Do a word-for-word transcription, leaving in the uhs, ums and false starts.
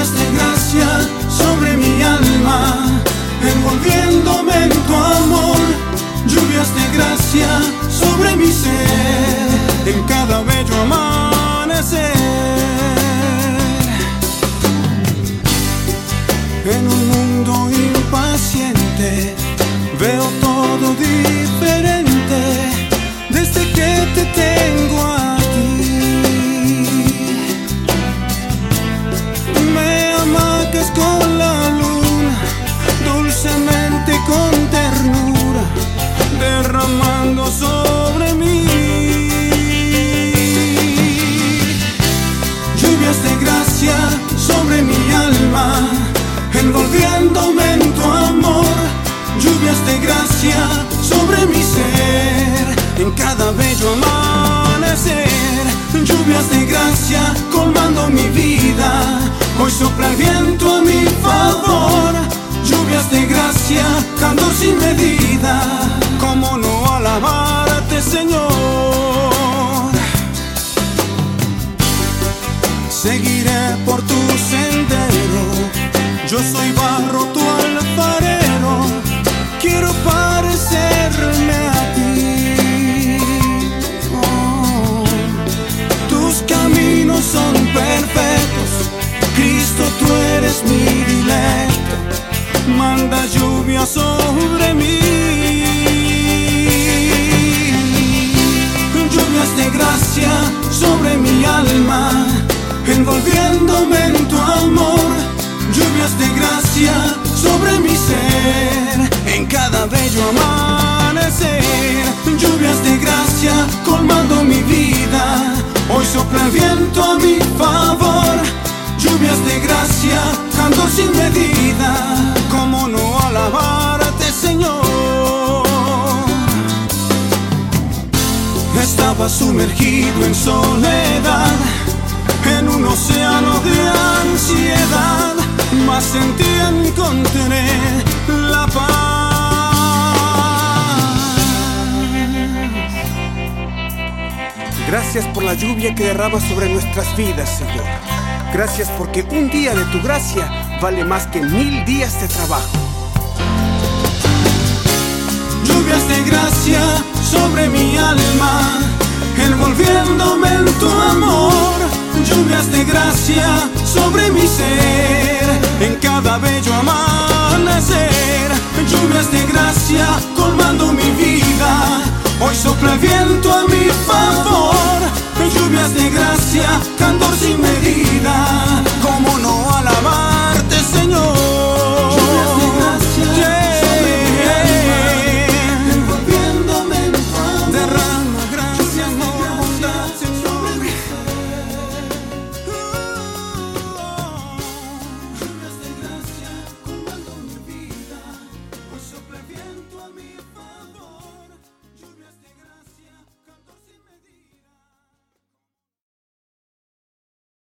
Lluvias de gracia sobre mi alma, envolviéndome en tu amor. Lluvias de gracia sobre mi ser, en cada bello amanecer. En un mundo impaciente veo todo diferente desde que te tengo a ti. Me amacas con la luna, dulcemente con ternura, derramando sobre mí. Lluvias de gracia sobre mi alma, envolviéndome en tu amor. Lluvias de gracia sobre mi ser, en cada bello amanecer. Lluvias de gracia colmando mi vida, hoy sopla el viento a mi favor. Lluvias de gracia, canto sin medida, cómo no alabarte, Señor. Seguiré por tu sendero, yo soy barro, tu alfarero, quiero parecerme a ti. Oh, tus caminos son perfectos, Cristo, tú eres mi dilecto. Manda lluvia sobre mí. Lluvias de gracia sobre mi alma, envolviéndome en tu amor. Lluvias de gracia sobre mi ser, en cada bello amanecer. Lluvias de gracia colmando mi vida, hoy sopla el viento a mi favor. Lluvias de gracia, canto sin medida, cómo no alabarte, Señor. Estaba sumergido en soledad, en un océano de ansiedad, mas en ti encontré la paz. Gracias por la lluvia que derramas sobre nuestras vidas, Señor. Gracias porque un día de tu gracia vale más que mil días de trabajo. Lluvias de gracia sobre mi alma, envolviéndome en tu amor. Lluvias de gracia sobre mi ser, en cada bello amanecer. Lluvias de gracia colmando mi vida, hoy sopla el viento a mi favor.